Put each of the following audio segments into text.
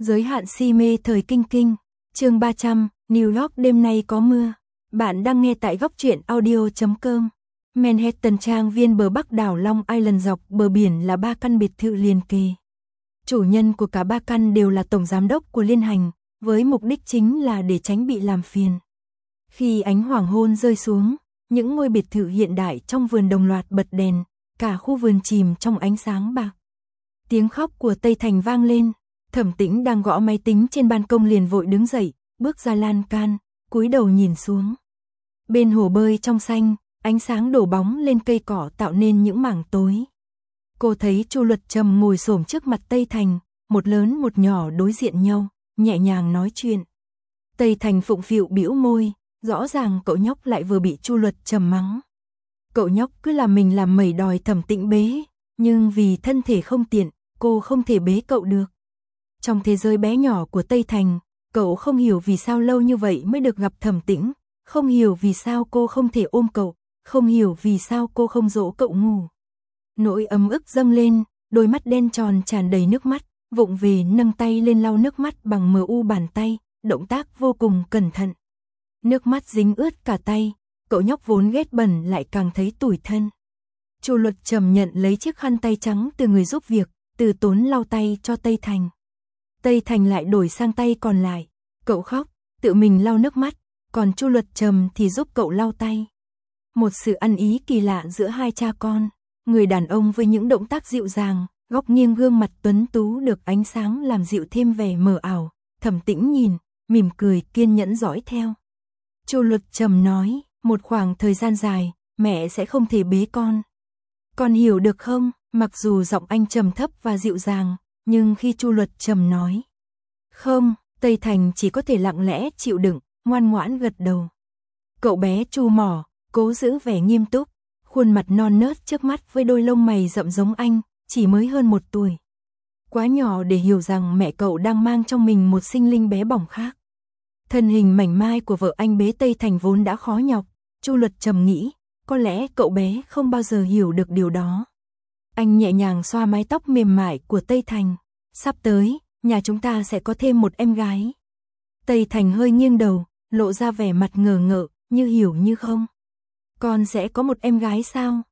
Giới hạn si mê thời kinh kinh, chương 300, New York đêm nay có mưa. Bạn đang nghe tại góc truyện audio.com. Manhattan trang viên bờ bắc đảo Long Island dọc bờ biển là 3 căn biệt thự liền kề. Chủ nhân của cả 3 căn đều là tổng giám đốc của liên hành, với mục đích chính là để tránh bị làm phiền. Khi ánh hoàng hôn rơi xuống, những ngôi biệt thự hiện đại trong vườn đồng loạt bật đèn, cả khu vườn chìm trong ánh sáng bạc. Tiếng khóc của Tây Thành vang lên. Thẩm Tĩnh đang gõ máy tính trên ban công liền vội đứng dậy, bước ra lan can, cúi đầu nhìn xuống. Bên hồ bơi trong xanh, ánh sáng đổ bóng lên cây cỏ tạo nên những mảng tối. Cô thấy Chu Luật Trầm ngồi xổm trước mặt Tây Thành, một lớn một nhỏ đối diện nhau, nhẹ nhàng nói chuyện. Tây Thành phụng phịu bĩu môi, rõ ràng cậu nhóc lại vừa bị Chu Luật Trầm mắng. Cậu nhóc cứ làm mình làm mẩy đòi Thẩm Tĩnh bế, nhưng vì thân thể không tiện, cô không thể bế cậu được. Trong thế giới bé nhỏ của Tây Thành, cậu không hiểu vì sao lâu như vậy mới được gặp Thẩm Tĩnh, không hiểu vì sao cô không thể ôm cậu, không hiểu vì sao cô không dỗ cậu ngủ. Nỗi ấm ức dâng lên, đôi mắt đen tròn tràn đầy nước mắt, vụng về nâng tay lên lau nước mắt bằng mu bàn tay, động tác vô cùng cẩn thận. Nước mắt dính ướt cả tay, cậu nhóc vốn ghét bẩn lại càng thấy tủi thân. Chu Luật Trầm nhận lấy chiếc khăn tay trắng từ người giúp việc, từ tốn lau tay cho Tây Thành. Tây Thành lại đổi sang tay còn lại, cậu khóc, tự mình lau nước mắt, còn Chu Luật Trầm thì giúp cậu lau tay. Một sự ăn ý kỳ lạ giữa hai cha con, người đàn ông với những động tác dịu dàng, góc nghiêng gương mặt tuấn tú được ánh sáng làm dịu thêm vẻ mờ ảo. Thẩm Tĩnh nhìn, mỉm cười kiên nhẫn dõi theo. Chu Luật Trầm nói, một khoảng thời gian dài, mẹ sẽ không thể bế con. Con hiểu được không? Mặc dù giọng anh trầm thấp và dịu dàng, nhưng khi Chu Luật Trầm nói không, Tây Thành chỉ có thể lặng lẽ chịu đựng, ngoan ngoãn gật đầu. Cậu bé Chu mỏ, cố giữ vẻ nghiêm túc, khuôn mặt non nớt trước mắt với đôi lông mày rậm giống anh, chỉ mới hơn 1 tuổi. Quá nhỏ để hiểu rằng mẹ cậu đang mang trong mình một sinh linh bé bỏng khác. Thân hình mảnh mai của vợ anh bế Tây Thành vốn đã khó nhọc, Chu Luật Trầm nghĩ, có lẽ cậu bé không bao giờ hiểu được điều đó. Anh nhẹ nhàng xoa mái tóc mềm mại của Tây Thành. Sắp tới, nhà chúng ta sẽ có thêm một em gái. Tây Thành hơi nghiêng đầu, lộ ra vẻ mặt ngờ ngợ, như hiểu như không. Con sẽ có một em gái sao?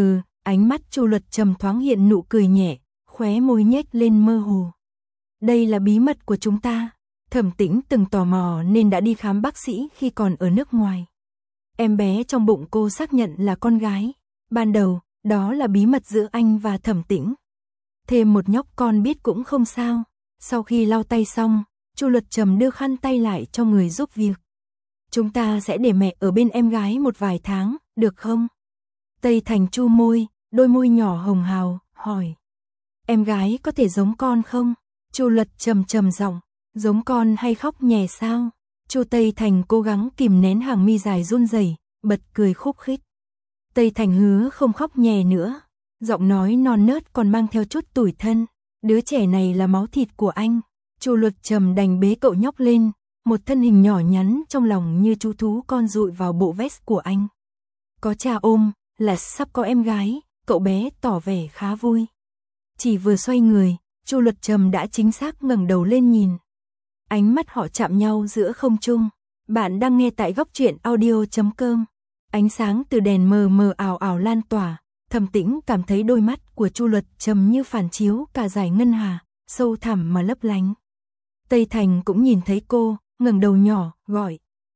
Ánh mắt Chu Luật Trầm thoáng hiện nụ cười nhẹ, khóe môi nhếch lên mơ hồ. Đây là bí mật của chúng ta. Thẩm Tĩnh từng tò mò nên đã đi khám bác sĩ khi còn ở nước ngoài. Em bé trong bụng cô xác nhận là con gái. Ban đầu, đó là bí mật giữa anh và Thẩm Tĩnh. Thêm một nhóc con biết cũng không sao. Sau khi lau tay xong, Chu Luật Trầm đưa khăn tay lại cho người giúp việc. Chúng ta sẽ để mẹ ở bên em gái một vài tháng, được không? Tây Thành chu môi, đôi môi nhỏ hồng hào, hỏi. Em gái có thể giống con không? Chu Luật Trầm trầm giọng, giống con hay khóc nhè sao? Chu Tây Thành cố gắng kìm nén hàng mi dài run rẩy, bật cười khúc khích. Tây Thành hứa không khóc nhè nữa, giọng nói non nớt còn mang theo chút tủi thân. Đứa trẻ này là máu thịt của anh. Chu Luật Trầm đành bế cậu nhóc lên, một thân hình nhỏ nhắn trong lòng như chú thú con dụi vào bộ vest của anh. Có cha ôm, là sắp có em gái, cậu bé tỏ vẻ khá vui. Chỉ vừa xoay người, Chu Luật Trầm đã chính xác ngẩng đầu lên nhìn. Ánh mắt họ chạm nhau giữa không trung. Bạn đang nghe tại góc truyện audio.com. Ánh sáng từ đèn mờ mờ ảo ảo lan tỏa, Thẩm Tĩnh cảm thấy đôi mắt của Chu Luật Trầm như phản chiếu cả dải ngân hà, sâu thẳm mà lấp lánh. Tây Thành cũng nhìn thấy cô, ngẩng đầu nhỏ, gọi.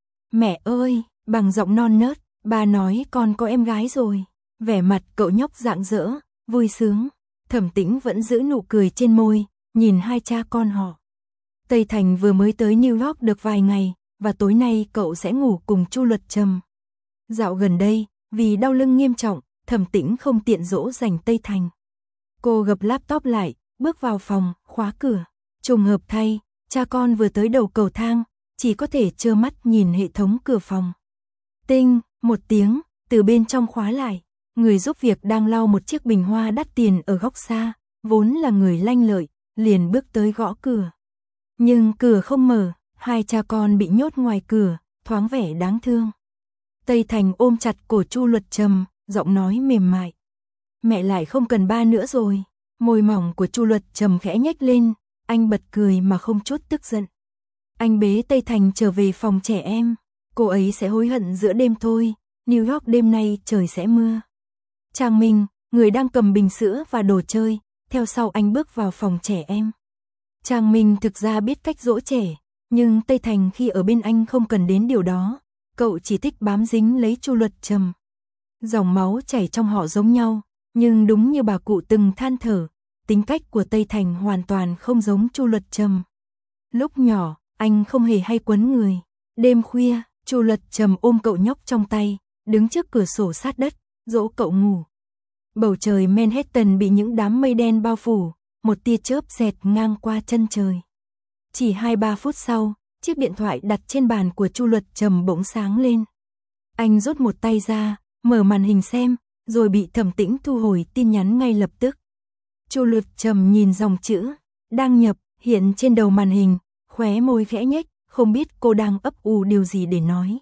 Mẹ ơi, bằng giọng non nớt, ba nói con có em gái rồi. Vẻ mặt cậu nhóc rạng rỡ, vui sướng. Thẩm Tĩnh vẫn giữ nụ cười trên môi, nhìn hai cha con họ. Tây Thành vừa mới tới New York được vài ngày, và tối nay cậu sẽ ngủ cùng Chu Luật Trầm. Dạo gần đây, vì đau lưng nghiêm trọng, Thẩm Tĩnh không tiện dỗ dành Tây Thành. Cô gập laptop lại, bước vào phòng, khóa cửa. Trùng hợp thay, cha con vừa tới đầu cầu thang, chỉ có thể trơ mắt nhìn hệ thống cửa phòng. Tinh, một tiếng, từ bên trong khóa lại. Người giúp việc đang lau một chiếc bình hoa đắt tiền ở góc xa, vốn là người lanh lợi, liền bước tới gõ cửa. Nhưng cửa không mở, hai cha con bị nhốt ngoài cửa, thoáng vẻ đáng thương. Tây Thành ôm chặt cổ Chu Luật Trầm, giọng nói mềm mại. Mẹ lại không cần ba nữa rồi. Môi mỏng của Chu Luật Trầm khẽ nhếch lên, Anh bật cười mà không chút tức giận. Anh bế Tây Thành trở về phòng trẻ em. Cô ấy sẽ hối hận giữa đêm thôi. New York đêm nay trời sẽ mưa. Trang Minh, người đang cầm bình sữa và đồ chơi, theo sau anh bước vào phòng trẻ em. Trang Minh thực ra biết cách dỗ trẻ, nhưng Tây Thành khi ở bên anh không cần đến điều đó. Cậu chỉ thích bám dính lấy Chu Luật Trầm. Dòng máu chảy trong họ giống nhau, nhưng đúng như bà cụ từng than thở, tính cách của Tây Thành hoàn toàn không giống Chu Luật Trầm. Lúc nhỏ, anh không hề hay quấn người. Đêm khuya, Chu Luật Trầm ôm cậu nhóc trong tay, đứng trước cửa sổ sát đất, dỗ cậu ngủ. Bầu trời Manhattan bị những đám mây đen bao phủ, một tia chớp xẹt ngang qua chân trời. Chỉ 2-3 phút sau, chiếc điện thoại đặt trên bàn của Chu Luật Trầm bỗng sáng lên. Anh rút một tay ra, mở màn hình xem, rồi bị Thẩm Tĩnh thu hồi tin nhắn ngay lập tức. Chu Luật Trầm nhìn dòng chữ đăng nhập hiện trên đầu màn hình, khóe môi khẽ nhếch, không biết cô đang ấp ủ điều gì để nói.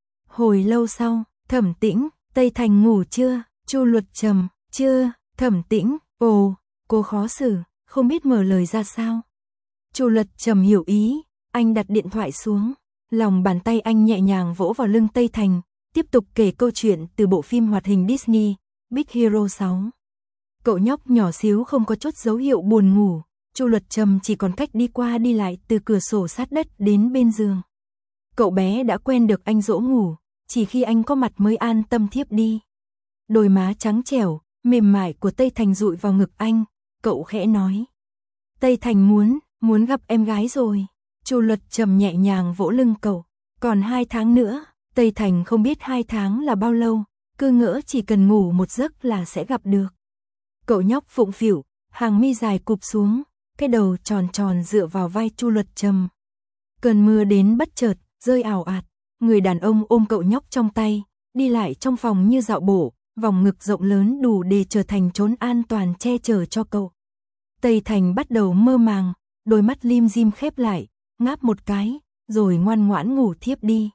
Hồi lâu sau, Thẩm Tĩnh, Tây Thành ngủ chưa? Chu Luật Trầm, chưa. Thẩm Tĩnh, ồ, cô khó xử, không biết mở lời ra sao. Chu Luật Trầm hiểu ý, anh đặt điện thoại xuống, lòng bàn tay anh nhẹ nhàng vỗ vào lưng Tây Thành, tiếp tục kể câu chuyện từ bộ phim hoạt hình Disney, Big Hero 6. Cậu nhóc nhỏ xíu không có chút dấu hiệu buồn ngủ, Chu Luật Trầm chỉ còn cách đi qua đi lại từ cửa sổ sát đất đến bên giường. Cậu bé đã quen được anh dỗ ngủ, chỉ khi anh có mặt mới an tâm thiếp đi. Đôi má trắng trẻo, mềm mại của Tây Thành dụi vào ngực anh, cậu khẽ nói. Tây Thành muốn gặp em gái rồi. Chu Luật Trầm nhẹ nhàng vỗ lưng cậu. Còn 2 tháng nữa. Tây Thành không biết 2 tháng là bao lâu, cứ ngỡ chỉ cần ngủ một giấc là sẽ gặp được. Cậu nhóc phụng phịu, hàng mi dài cụp xuống, cái đầu tròn tròn dựa vào vai Chu Luật Trầm. Cơn mưa đến bất chợt, rơi ào ạt, người đàn ông ôm cậu nhóc trong tay, đi lại trong phòng như dạo bộ, vòng ngực rộng lớn đủ để trở thành chốn an toàn che chở cho cậu. Tây Thành bắt đầu mơ màng, đôi mắt lim dim khép lại, ngáp một cái, rồi ngoan ngoãn ngủ thiếp đi.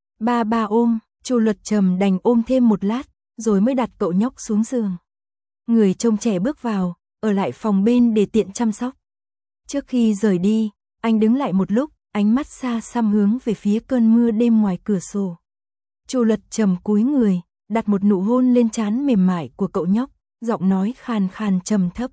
Ba ôm, Chu Luật Trầm đành ôm thêm một lát, rồi mới đặt cậu nhóc xuống giường. Người trông trẻ bước vào, ở lại phòng bên để tiện chăm sóc. Trước khi rời đi, anh đứng lại một lúc, ánh mắt xa xăm hướng về phía cơn mưa đêm ngoài cửa sổ. Chu Luật Trầm cúi người, đặt một nụ hôn lên trán mềm mại của cậu nhóc, giọng nói khàn khàn trầm thấp.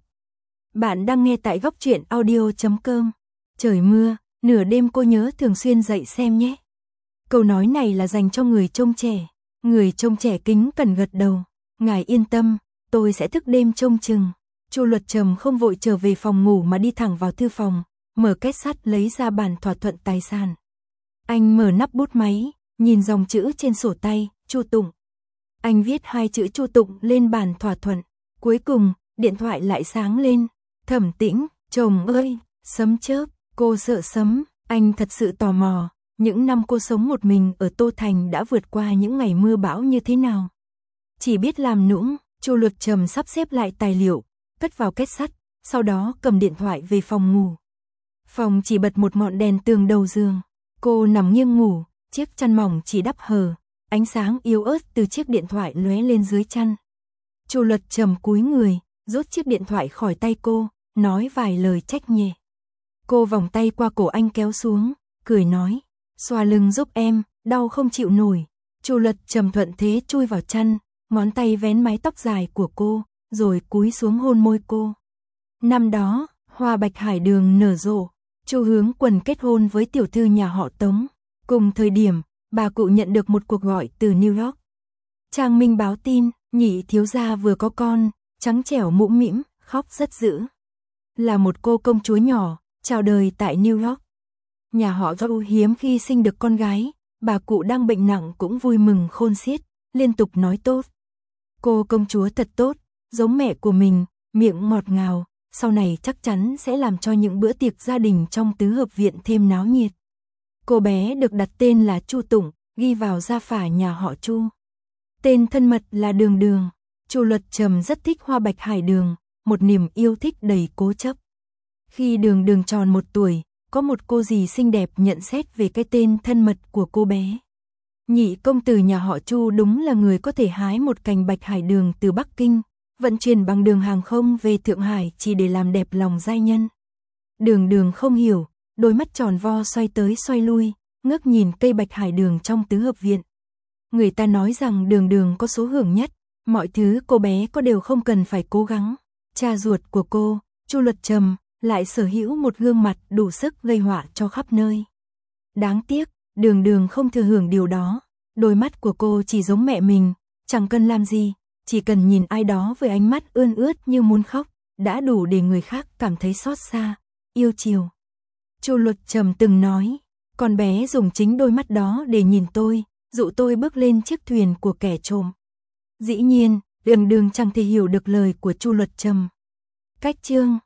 Bạn đang nghe tại goctruyện.audio.com. Trời mưa, nửa đêm cô nhớ thường xuyên dậy xem nhé. Câu nói này là dành cho người trông trẻ. Người trông trẻ kính cẩn gật đầu. Ngài yên tâm, tôi sẽ thức đêm trông chừng. Chu Luật Trầm không vội trở về phòng ngủ mà đi thẳng vào thư phòng, mở két sắt lấy ra bản thỏa thuận tài sản. Anh mở nắp bút máy, nhìn dòng chữ trên sổ tay, Chu Tụng. Anh viết 2 chữ Chu Tụng lên bản thỏa thuận. Cuối cùng, điện thoại lại sáng lên. Thẩm Tĩnh, chồng ơi, sấm chớp, cô sợ sấm, anh thật sự tò mò. Những năm cô sống một mình ở Tô Thành đã vượt qua những ngày mưa bão như thế nào? Chỉ biết làm nũng, Chu Luật Trầm sắp xếp lại tài liệu, cất vào két sắt, sau đó cầm điện thoại về phòng ngủ. Phòng chỉ bật một ngọn đèn tường đầu giường. Cô nằm nghiêng ngủ, chiếc chăn mỏng chỉ đắp hờ, ánh sáng yếu ớt từ chiếc điện thoại lóe lên dưới chăn. Chu Luật Trầm cúi người, rút chiếc điện thoại khỏi tay cô, nói vài lời trách nhẹ. Cô vòng tay qua cổ anh kéo xuống, cười nói, xoa lưng giúp em, đau không chịu nổi. Chu Luật Trầm thuận thế chui vào chăn, ngón tay vén mái tóc dài của cô, rồi cúi xuống hôn môi cô. Năm đó, hoa bạch hải đường nở rộ, Chu Hướng Quần kết hôn với tiểu thư nhà họ Tống. Cùng thời điểm, bà cụ nhận được một cuộc gọi từ New York. Trang Minh báo tin, nhị thiếu gia vừa có con, trắng trẻo mũm mĩm, khóc rất dữ. Là một cô công chúa nhỏ, chào đời tại New York. Nhà họ Joe hiếm khi sinh được con gái, bà cụ đang bệnh nặng cũng vui mừng khôn xiết, liên tục nói tốt. Cô công chúa thật tốt, giống mẹ của mình, miệng ngọt ngào, sau này chắc chắn sẽ làm cho những bữa tiệc gia đình trong tứ hợp viện thêm náo nhiệt. Cô bé được đặt tên là Chu Tụng, ghi vào gia phả nhà họ Chu. Tên thân mật là Đường Đường. Chu Luật Trầm rất thích hoa bạch hải đường, một niềm yêu thích đầy cố chấp. Khi Đường Đường tròn 1 tuổi, có một cô dì xinh đẹp nhận xét về cái tên thân mật của cô bé. Nhị công tử nhà họ Chu đúng là người có thể hái một cành bạch hải đường từ Bắc Kinh, vận chuyển bằng đường hàng không về Thượng Hải chỉ để làm đẹp lòng giai nhân. Đường Đường không hiểu, đôi mắt tròn vo xoay tới xoay lui, ngước nhìn cây bạch hải đường trong tứ hợp viện. Người ta nói rằng Đường Đường có số hưởng nhất, mọi thứ cô bé có đều không cần phải cố gắng. Cha ruột của cô, Chu Luật Trầm, lại sở hữu một gương mặt đủ sức gây họa cho khắp nơi. Đáng tiếc, Đường Đường không thừa hưởng điều đó. Đôi mắt của cô chỉ giống mẹ mình, chẳng cần làm gì, chỉ cần nhìn ai đó với ánh mắt ươn ướt như muốn khóc, đã đủ để người khác cảm thấy xót xa, yêu chiều. Chu Luật Trầm từng nói, con bé dùng chính đôi mắt đó để nhìn tôi, dụ tôi bước lên chiếc thuyền của kẻ trộm. Dĩ nhiên, Đường Đường chẳng thể hiểu được lời của Chu Luật Trầm. Cách chương